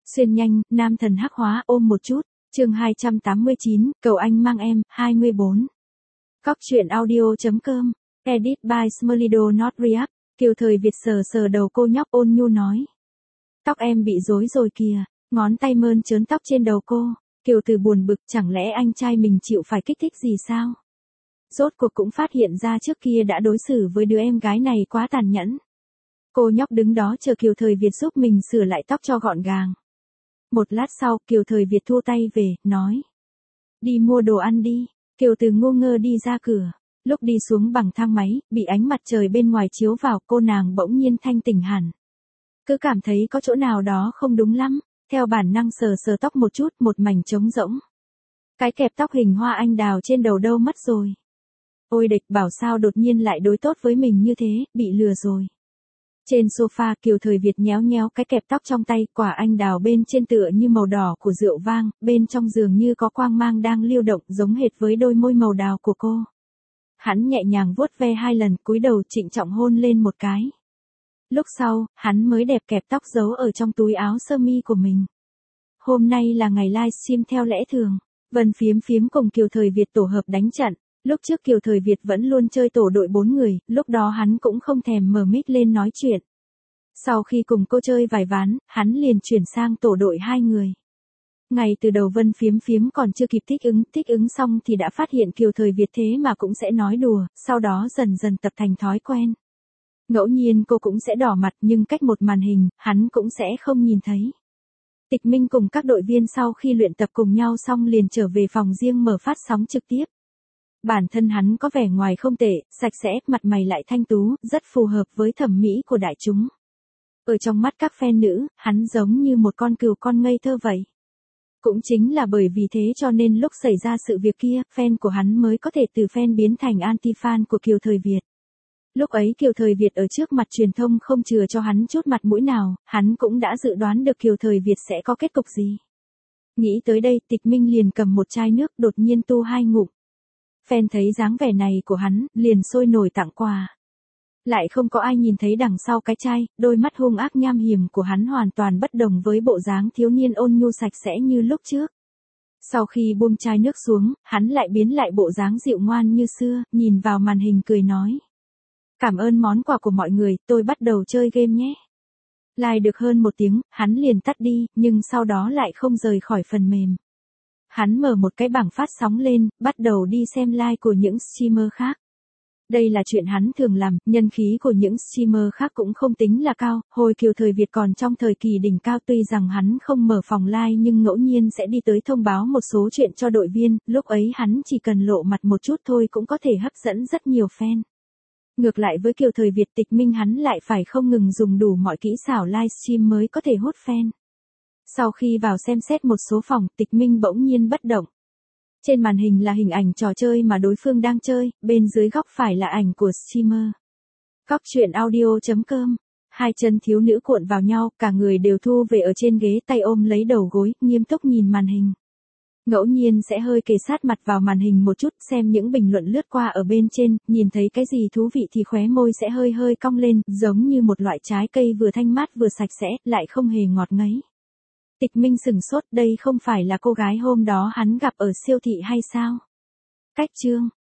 Xuyên nhanh, nam thần hắc hóa ôm một chút. Chương 289, cầu anh mang em, 24. Cóc truyện audio.com. Edit by Smolido Not React. Kiều Thời Việt sờ sờ đầu cô nhóc ôn nhu nói. Tóc em bị rối rồi kìa. Ngón tay mơn trớn tóc trên đầu cô. Kiều Từ buồn bực, chẳng lẽ anh trai mình chịu phải kích thích gì sao? Rốt cuộc cũng phát hiện ra trước kia đã đối xử với đứa em gái này quá tàn nhẫn. Cô nhóc đứng đó chờ Kiều Thời Việt giúp mình sửa lại tóc cho gọn gàng. Một lát sau, Kiều Thời Việt thu tay về, nói. Đi mua đồ ăn đi. Kiều Từ ngu ngơ đi ra cửa. Lúc đi xuống bằng thang máy, bị ánh mặt trời bên ngoài chiếu vào, cô nàng bỗng nhiên thanh tỉnh hẳn. Cứ cảm thấy có chỗ nào đó không đúng lắm, theo bản năng sờ sờ tóc một chút, một mảnh trống rỗng. Cái kẹp tóc hình hoa anh đào trên đầu đâu mất rồi. Ôi địch, bảo sao đột nhiên lại đối tốt với mình như thế, bị lừa rồi. Trên sofa, Kiều Thời Việt nhéo nhéo cái kẹp tóc trong tay, quả anh đào bên trên tựa như màu đỏ của rượu vang, bên trong dường như có quang mang đang lưu động giống hệt với đôi môi màu đào của cô. Hắn nhẹ nhàng vuốt ve 2 lần, cúi đầu trịnh trọng hôn lên một cái. Lúc sau, hắn mới đẹp kẹp tóc giấu ở trong túi áo sơ mi của mình. Hôm nay là ngày livestream theo lẽ thường. Vân Phiếm Phiếm cùng Kiều Thời Việt tổ hợp đánh trận. Lúc trước Kiều Thời Việt vẫn luôn chơi tổ đội 4 người, lúc đó hắn cũng không thèm mở mic lên nói chuyện. Sau khi cùng cô chơi vài ván, hắn liền chuyển sang tổ đội 2 người. Ngay từ đầu Vân Phiếm Phiếm còn chưa kịp thích ứng xong thì đã phát hiện Kiều Thời Việt thế mà cũng sẽ nói đùa, sau đó dần dần tập thành thói quen. Ngẫu nhiên cô cũng sẽ đỏ mặt nhưng cách một màn hình, hắn cũng sẽ không nhìn thấy. Tịch Minh cùng các đội viên sau khi luyện tập cùng nhau xong liền trở về phòng riêng mở phát sóng trực tiếp. Bản thân hắn có vẻ ngoài không tệ, sạch sẽ, mặt mày lại thanh tú, rất phù hợp với thẩm mỹ của đại chúng. Ở trong mắt các fan nữ, hắn giống như một con cừu con ngây thơ vậy. Cũng chính là bởi vì thế cho nên lúc xảy ra sự việc kia, fan của hắn mới có thể từ fan biến thành anti-fan của Kiều Thời Việt. Lúc ấy Kiều Thời Việt ở trước mặt truyền thông không chừa cho hắn chút mặt mũi nào, hắn cũng đã dự đoán được Kiều Thời Việt sẽ có kết cục gì. Nghĩ tới đây, Tịch Minh liền cầm một chai nước đột nhiên tu 2 ngụm. Fan thấy dáng vẻ này của hắn, liền sôi nổi tặng quà. Lại không có ai nhìn thấy đằng sau cái chai, đôi mắt hung ác nham hiểm của hắn hoàn toàn bất đồng với bộ dáng thiếu niên ôn nhu sạch sẽ như lúc trước. Sau khi buông chai nước xuống, hắn lại biến lại bộ dáng dịu ngoan như xưa, nhìn vào màn hình cười nói. Cảm ơn món quà của mọi người, tôi bắt đầu chơi game nhé. Live được hơn 1 tiếng, hắn liền tắt đi, nhưng sau đó lại không rời khỏi phần mềm. Hắn mở một cái bảng phát sóng lên, bắt đầu đi xem live của những streamer khác. Đây là chuyện hắn thường làm, nhân khí của những streamer khác cũng không tính là cao, hồi Kiều Thời Việt còn trong thời kỳ đỉnh cao tuy rằng hắn không mở phòng live nhưng ngẫu nhiên sẽ đi tới thông báo một số chuyện cho đội viên, lúc ấy hắn chỉ cần lộ mặt một chút thôi cũng có thể hấp dẫn rất nhiều fan. Ngược lại với Kiều Thời Việt, Tịch Minh hắn lại phải không ngừng dùng đủ mọi kỹ xảo livestream mới có thể hút fan. Sau khi vào xem xét một số phòng, Tịch Minh bỗng nhiên bất động. Trên màn hình là hình ảnh trò chơi mà đối phương đang chơi, bên dưới góc phải là ảnh của streamer. Cóc truyện audio.com. 2 chân thiếu nữ cuộn vào nhau, cả người đều thu về ở trên ghế, tay ôm lấy đầu gối, nghiêm túc nhìn màn hình. Ngẫu nhiên sẽ hơi kề sát mặt vào màn hình một chút, xem những bình luận lướt qua ở bên trên, nhìn thấy cái gì thú vị thì khóe môi sẽ hơi hơi cong lên, giống như một loại trái cây vừa thanh mát vừa sạch sẽ, lại không hề ngọt ngấy. Tịch Minh sửng sốt, đây không phải là cô gái hôm đó hắn gặp ở siêu thị hay sao? Cách chương.